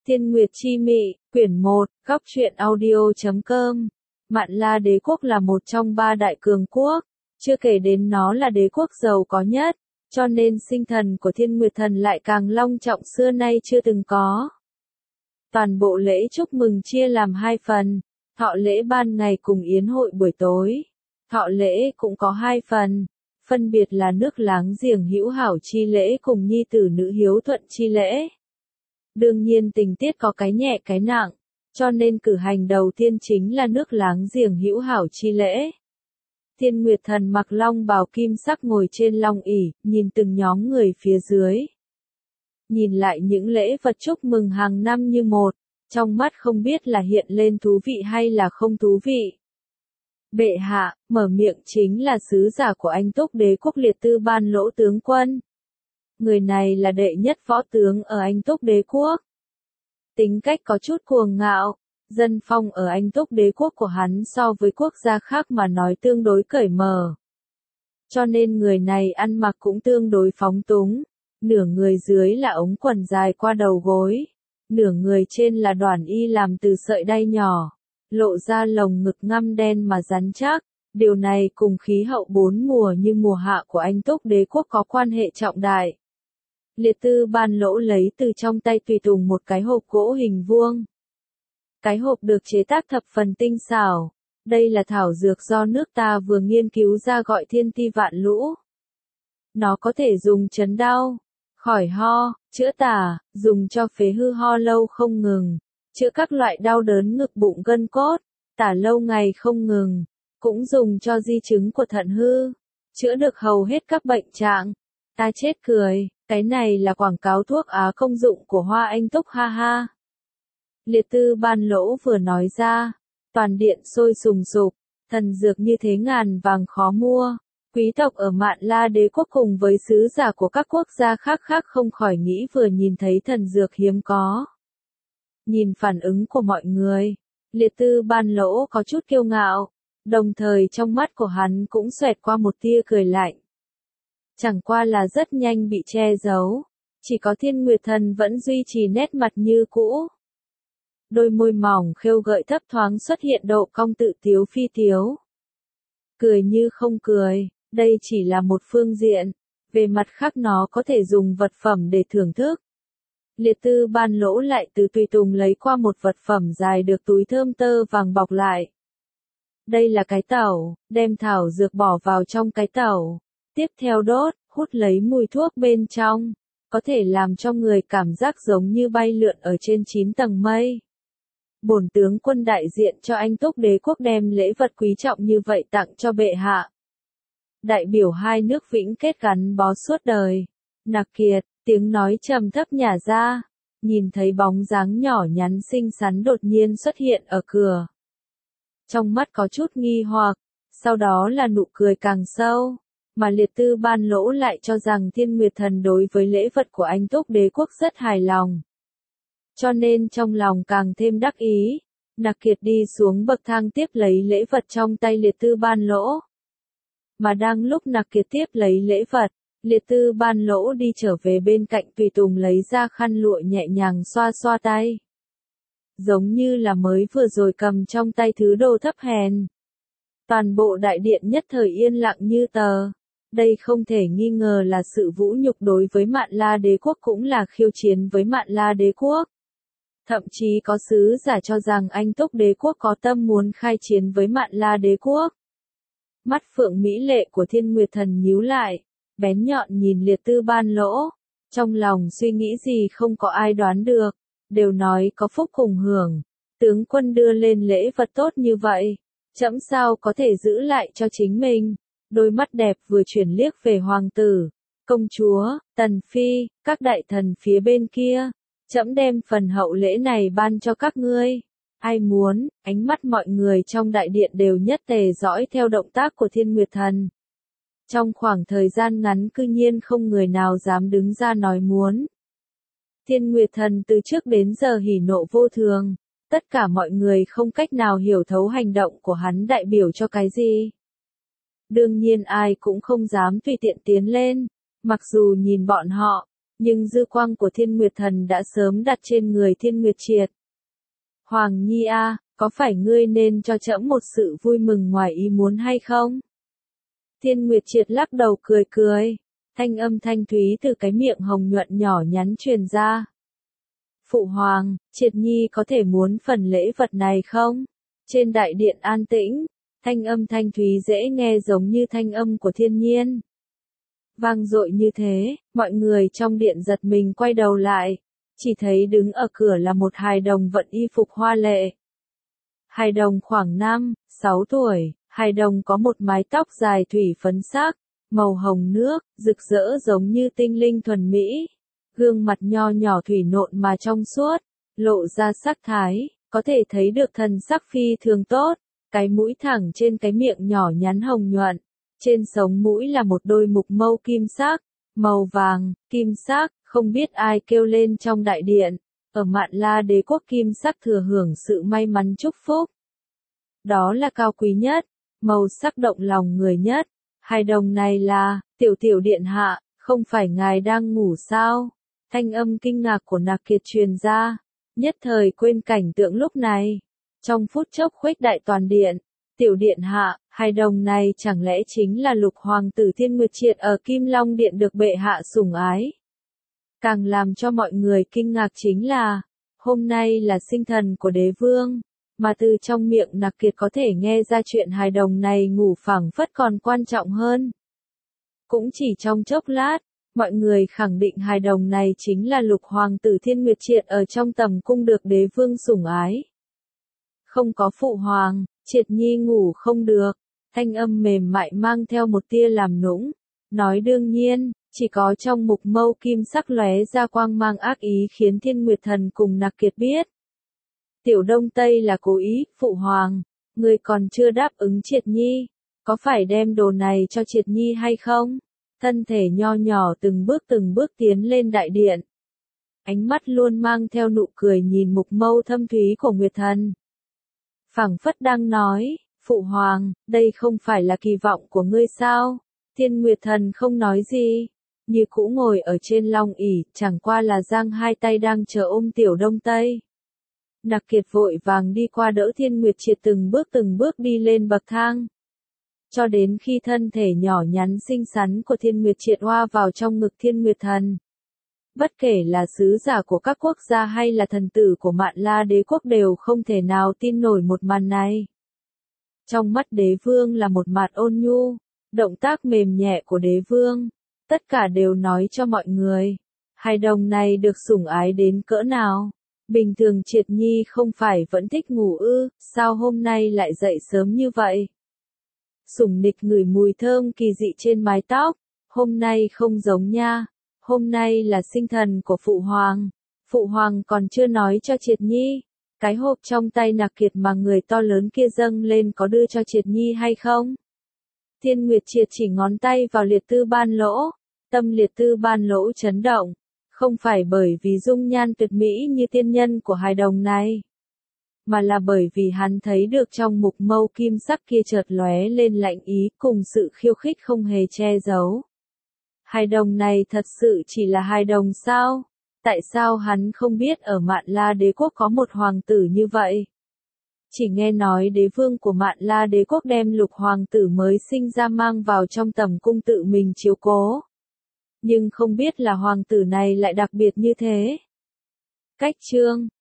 Thiên Nguyệt Chi Mị, quyển 1, góc truyện audio.com. Mạn La đế quốc là một trong 3 đại cường quốc, chưa kể đến nó là đế quốc giàu có nhất, cho nên sinh thần của Thiên Nguyệt Thần lại càng long trọng xưa nay chưa từng có. Toàn bộ lễ chúc mừng chia làm 2 phần, thọ lễ ban ngày cùng yến hội buổi tối. Thọ lễ cũng có 2 phần, phân biệt là nước láng giềng hữu hảo chi lễ cùng nhi tử nữ hiếu thuận chi lễ. Đương nhiên tình tiết có cái nhẹ cái nặng, cho nên cử hành đầu tiên chính là nước láng giềng hữu hảo chi lễ. Thiên Nguyệt Thần mặc long bào kim sắc ngồi trên long ỷ, nhìn từng nhóm người phía dưới. Nhìn lại những lễ vật chúc mừng hàng năm như một, trong mắt không biết là hiện lên thú vị hay là không thú vị. Bệ hạ, mở miệng chính là sứ giả của Anh Túc đế quốc Liệt Tư Ban Lỗ tướng quân. Người này là đệ nhất võ tướng ở Anh Túc đế quốc. Tính cách có chút cuồng ngạo, dân phong ở Anh Túc đế quốc của hắn so với quốc gia khác mà nói tương đối cởi mở. Cho nên người này ăn mặc cũng tương đối phóng túng, nửa người dưới là ống quần dài qua đầu gối, nửa người trên là đoàn y làm từ sợi đay nhỏ, lộ ra lồng ngực ngăm đen mà rắn chắc. Điều này cùng khí hậu 4 mùa như mùa hạ của Anh Túc đế quốc có quan hệ trọng đại. Liệt Tư Ban Lỗ lấy từ trong tay tùy tùng một cái hộp gỗ hình vuông. Cái hộp được chế tác thập phần tinh xảo. Đây là thảo dược do nước ta vừa nghiên cứu ra gọi thiên ti vạn lũ. Nó có thể dùng chấn đau, khỏi ho, chữa tả, dùng cho phế hư ho lâu không ngừng, chữa các loại đau đớn ngực bụng gân cốt, tả lâu ngày không ngừng, cũng dùng cho di chứng của thận hư, chữa được hầu hết các bệnh trạng. Ta chết cười, cái này là quảng cáo thuốc á công dụng của Hoa Anh Túc ha ha. Liệt Tư Ban Lỗ vừa nói ra, toàn điện sôi sùng sục, thần dược như thế ngàn vàng khó mua. Quý tộc ở Mạn La đế quốc cùng với sứ giả của các quốc gia khác không khỏi nghĩ vừa nhìn thấy thần dược hiếm có. Nhìn phản ứng của mọi người, Liệt Tư Ban Lỗ có chút kiêu ngạo, đồng thời trong mắt của hắn cũng xoẹt qua một tia cười lạnh. Chẳng qua là rất nhanh bị che giấu, chỉ có Thiên Nguyệt Thần vẫn duy trì nét mặt như cũ. Đôi môi mỏng khêu gợi thấp thoáng xuất hiện độ cong tự tiếu phi tiếu. Cười như không cười, đây chỉ là một phương diện, về mặt khác nó có thể dùng vật phẩm để thưởng thức. Liệt Tư Ban Lỗ lại từ tùy tùng lấy qua một vật phẩm dài được túi thơm tơ vàng bọc lại. Đây là cái tẩu, đem thảo dược bỏ vào trong cái tẩu. Tiếp theo đốt, hút lấy mùi thuốc bên trong, có thể làm cho người cảm giác giống như bay lượn ở trên 9 tầng mây. Bổn tướng quân đại diện cho Anh Túc đế quốc đem lễ vật quý trọng như vậy tặng cho bệ hạ. Đại biểu hai nước vĩnh kết gắn bó suốt đời. Nặc Kiệt, tiếng nói trầm thấp nhả ra, nhìn thấy bóng dáng nhỏ nhắn xinh xắn đột nhiên xuất hiện ở cửa. Trong mắt có chút nghi hoặc, sau đó là nụ cười càng sâu. Mà Liệt Tư Ban Lỗ lại cho rằng Thiên Nguyệt Thần đối với lễ vật của Anh Túc đế quốc rất hài lòng. Cho nên trong lòng càng thêm đắc ý, Nặc Kiệt đi xuống bậc thang tiếp lấy lễ vật trong tay Liệt Tư Ban Lỗ. Mà đang lúc Nặc Kiệt tiếp lấy lễ vật, Liệt Tư Ban Lỗ đi trở về bên cạnh tùy tùng lấy ra khăn lụa nhẹ nhàng xoa xoa tay. Giống như là mới vừa rồi cầm trong tay thứ đồ thấp hèn. Toàn bộ đại điện nhất thời yên lặng như tờ. Đây không thể nghi ngờ là sự vũ nhục đối với Mạn La đế quốc cũng là khiêu chiến với Mạn La đế quốc. Thậm chí có sứ giả cho rằng Anh Túc đế quốc có tâm muốn khai chiến với Mạn La đế quốc. Mắt phượng mỹ lệ của Thiên Nguyệt Thần nhíu lại, bén nhọn nhìn Liệt Tư Ban Lỗ, trong lòng suy nghĩ gì không có ai đoán được, đều nói có phúc cùng hưởng, tướng quân đưa lên lễ vật tốt như vậy, trẫm sao có thể giữ lại cho chính mình. Đôi mắt đẹp vừa chuyển liếc về hoàng tử, công chúa, tần phi, các đại thần phía bên kia, trẫm đem phần hậu lễ này ban cho các ngươi. Ai muốn, ánh mắt mọi người trong đại điện đều nhất tề dõi theo động tác của Thiên Nguyệt Thần. Trong khoảng thời gian ngắn cư nhiên không người nào dám đứng ra nói muốn. Thiên Nguyệt Thần từ trước đến giờ hỉ nộ vô thường, tất cả mọi người không cách nào hiểu thấu hành động của hắn đại biểu cho cái gì. Đương nhiên ai cũng không dám tùy tiện tiến lên, mặc dù nhìn bọn họ, nhưng dư quang của Thiên Nguyệt Thần đã sớm đặt trên người Thiên Nguyệt Triệt. Hoàng Nhi a, có phải ngươi nên cho trẫm một sự vui mừng ngoài ý muốn hay không? Thiên Nguyệt Triệt lắc đầu cười cười, thanh âm thanh thúy từ cái miệng hồng nhuận nhỏ nhắn truyền ra. Phụ hoàng, Triệt Nhi có thể muốn phần lễ vật này không? Trên đại điện an tĩnh, thanh âm thanh thúy dễ nghe giống như thanh âm của thiên nhiên. Vang dội như thế, mọi người trong điện giật mình quay đầu lại, chỉ thấy đứng ở cửa là một hài đồng vận y phục hoa lệ. Hài đồng khoảng 5, 6 tuổi, hài đồng có một mái tóc dài thủy phấn sắc, màu hồng nước, rực rỡ giống như tinh linh thuần mỹ. Gương mặt nho nhỏ thủy nộn mà trong suốt, lộ ra sắc thái, có thể thấy được thần sắc phi thường tốt, cái mũi thẳng trên cái miệng nhỏ nhắn hồng nhuận. Trên sống mũi là một đôi mục mâu kim sắc, màu vàng, kim sắc, không biết ai kêu lên trong đại điện. Ở Mạn La Đế quốc kim sắc thừa hưởng sự may mắn chúc phúc. Đó là cao quý nhất, màu sắc động lòng người nhất. Hài đồng này là, tiểu tiểu điện hạ, không phải ngài đang ngủ sao? Thanh âm kinh ngạc của Nạc Kiệt truyền ra, nhất thời quên cảnh tượng lúc này. Trong phút chốc khuếch đại toàn điện, tiểu điện hạ, hài đồng này chẳng lẽ chính là lục hoàng tử Thiên Nguyệt Triệt ở Kim Long Điện được bệ hạ sủng ái. Càng làm cho mọi người kinh ngạc chính là, hôm nay là sinh thần của đế vương, mà từ trong miệng Nạc Kiệt có thể nghe ra chuyện hài đồng này ngủ phẳng phất còn quan trọng hơn. Cũng chỉ trong chốc lát, mọi người khẳng định hài đồng này chính là lục hoàng tử Thiên Nguyệt Triệt ở trong tầm cung được đế vương sủng ái. Không có phụ hoàng, Triệt Nhi ngủ không được, thanh âm mềm mại mang theo một tia làm nũng, nói đương nhiên, chỉ có trong mục mâu kim sắc lóe ra quang mang ác ý khiến Thiên Nguyệt Thần cùng Nạc Kiệt biết. Tiểu Đông Tây là cố ý, phụ hoàng, người còn chưa đáp ứng Triệt Nhi, có phải đem đồ này cho Triệt Nhi hay không? Thân thể nho nhỏ từng bước tiến lên đại điện. Ánh mắt luôn mang theo nụ cười nhìn mục mâu thâm thúy của Nguyệt Thần. Phảng phất đang nói, phụ hoàng, đây không phải là kỳ vọng của ngươi sao? Thiên Nguyệt Thần không nói gì, như cũ ngồi ở trên long ỷ, chẳng qua là giang hai tay đang chờ ôm Tiểu Đông Tây. Nạc Kiệt vội vàng đi qua đỡ Thiên Nguyệt Triệt từng bước đi lên bậc thang. Cho đến khi thân thể nhỏ nhắn xinh xắn của Thiên Nguyệt Triệt hoa vào trong ngực Thiên Nguyệt Thần. Bất kể là sứ giả của các quốc gia hay là thần tử của Mạn La Đế quốc đều không thể nào tin nổi một màn này. Trong mắt đế vương là một mặt ôn nhu, động tác mềm nhẹ của đế vương, tất cả đều nói cho mọi người, hài đồng này được sủng ái đến cỡ nào. Bình thường Triệt Nhi không phải vẫn thích ngủ ư, sao hôm nay lại dậy sớm như vậy? Sủng nịch ngửi mùi thơm kỳ dị trên mái tóc, hôm nay không giống nha, hôm nay là sinh thần của phụ hoàng còn chưa nói cho Triệt Nhi, cái hộp trong tay Nạc Kiệt mà người to lớn kia dâng lên có đưa cho Triệt Nhi hay không? Thiên Nguyệt Triệt chỉ ngón tay vào liệt tư ban lỗ, tâm liệt tư ban lỗ chấn động, không phải bởi vì dung nhan tuyệt mỹ như tiên nhân của hài đồng này, mà là bởi vì hắn thấy được trong mục mâu kim sắc kia chợt lóe lên lạnh ý cùng sự khiêu khích không hề che giấu. Hài đồng này thật sự chỉ là hài đồng sao? Tại sao hắn không biết ở Mạn La Đế quốc có một hoàng tử như vậy? Chỉ nghe nói đế vương của Mạn La Đế quốc đem lục hoàng tử mới sinh ra mang vào trong tầm cung tự mình chiếu cố. Nhưng không biết là hoàng tử này lại đặc biệt như thế. Cách chương